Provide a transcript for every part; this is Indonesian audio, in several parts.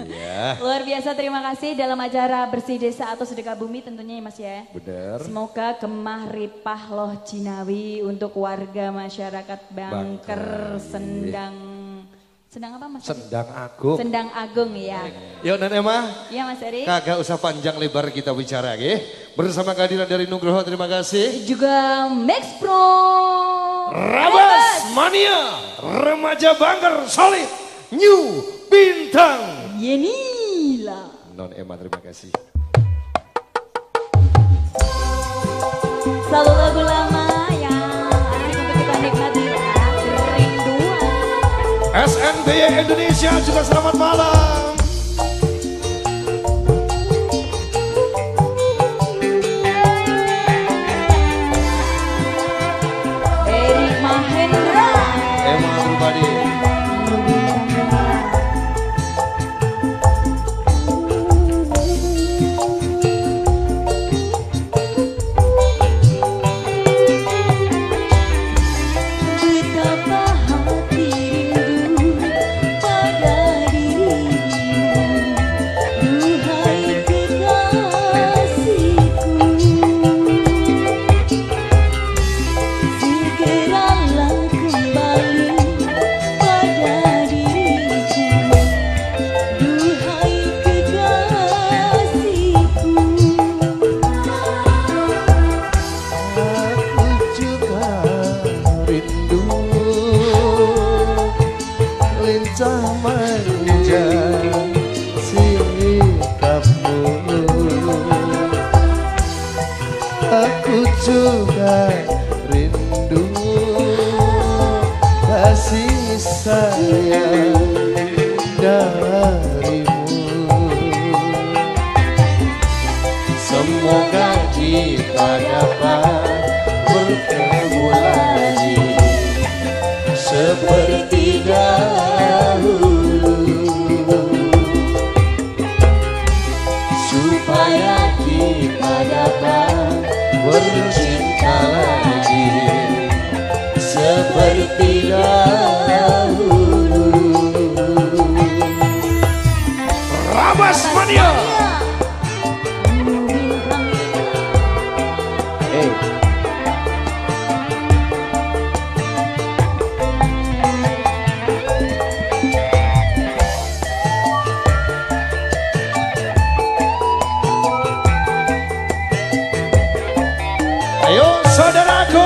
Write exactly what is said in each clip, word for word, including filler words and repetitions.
Ya. Luar biasa, terima kasih dalam acara Bersih Desa atau Sedekah Bumi tentunya ya Mas ya. Benar. Semoga gemah ripah loh Jinawi untuk warga masyarakat Bangker, Bangker. Sendang. Sendang apa Mas? Sendang Agung. Sendang Agung ya. Yuk dan Emma. Iya Mas Eri. Kagak usah panjang lebar kita bicara ya. Bersama kehadiran dari Nugroho, terima kasih. Juga Max Pro. Rabas Mania, remaja Bangker solid, new bintang. Yenila. Non Emma, terima kasih. Selalu lagu lama yang asik untuk kita nikmati ya. Kerinduan. S N B Y Indonesia juga selamat malam. Erik Mahendra. Emma pribadi. Aku juga rindu kasih sayang darimu. Semoga kita dapat bertemu lagi seperti dahulu, supaya kita dapat bercinta lagi seperti dahulu. Rabas Mania. Hey. Ayo saudaraku.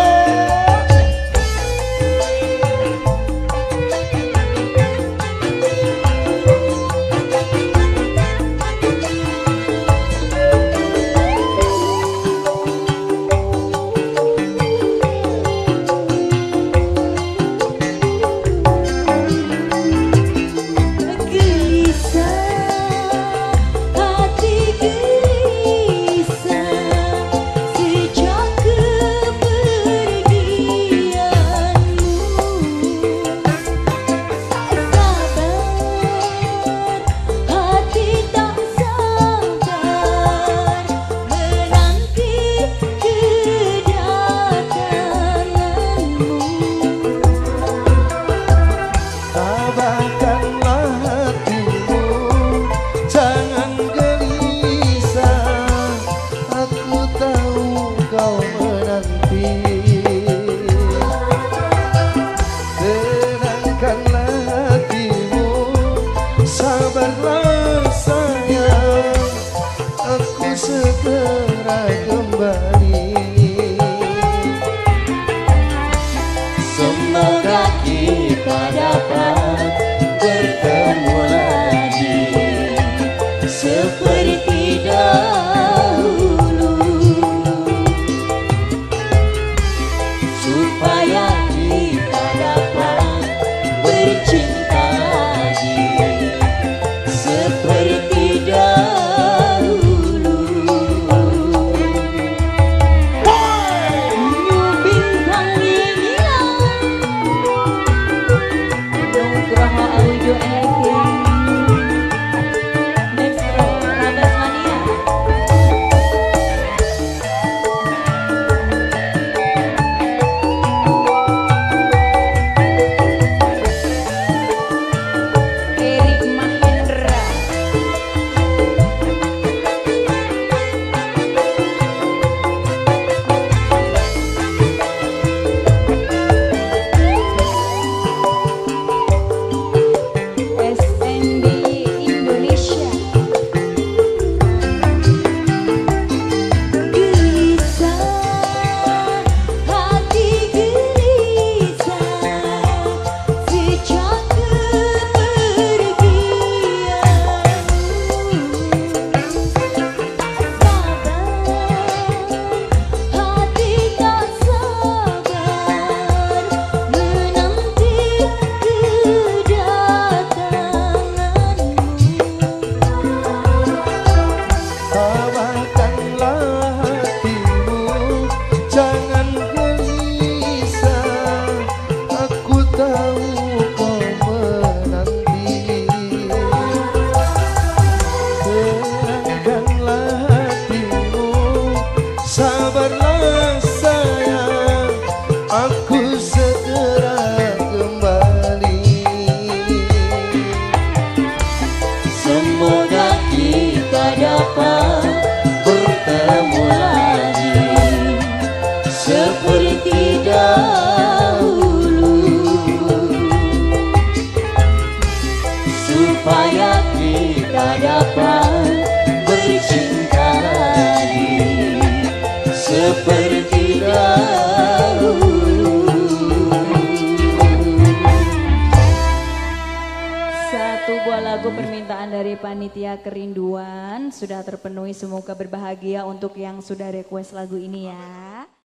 lagu permintaan dari panitia kerinduan sudah terpenuhi, semoga berbahagia untuk yang sudah request lagu ini ya.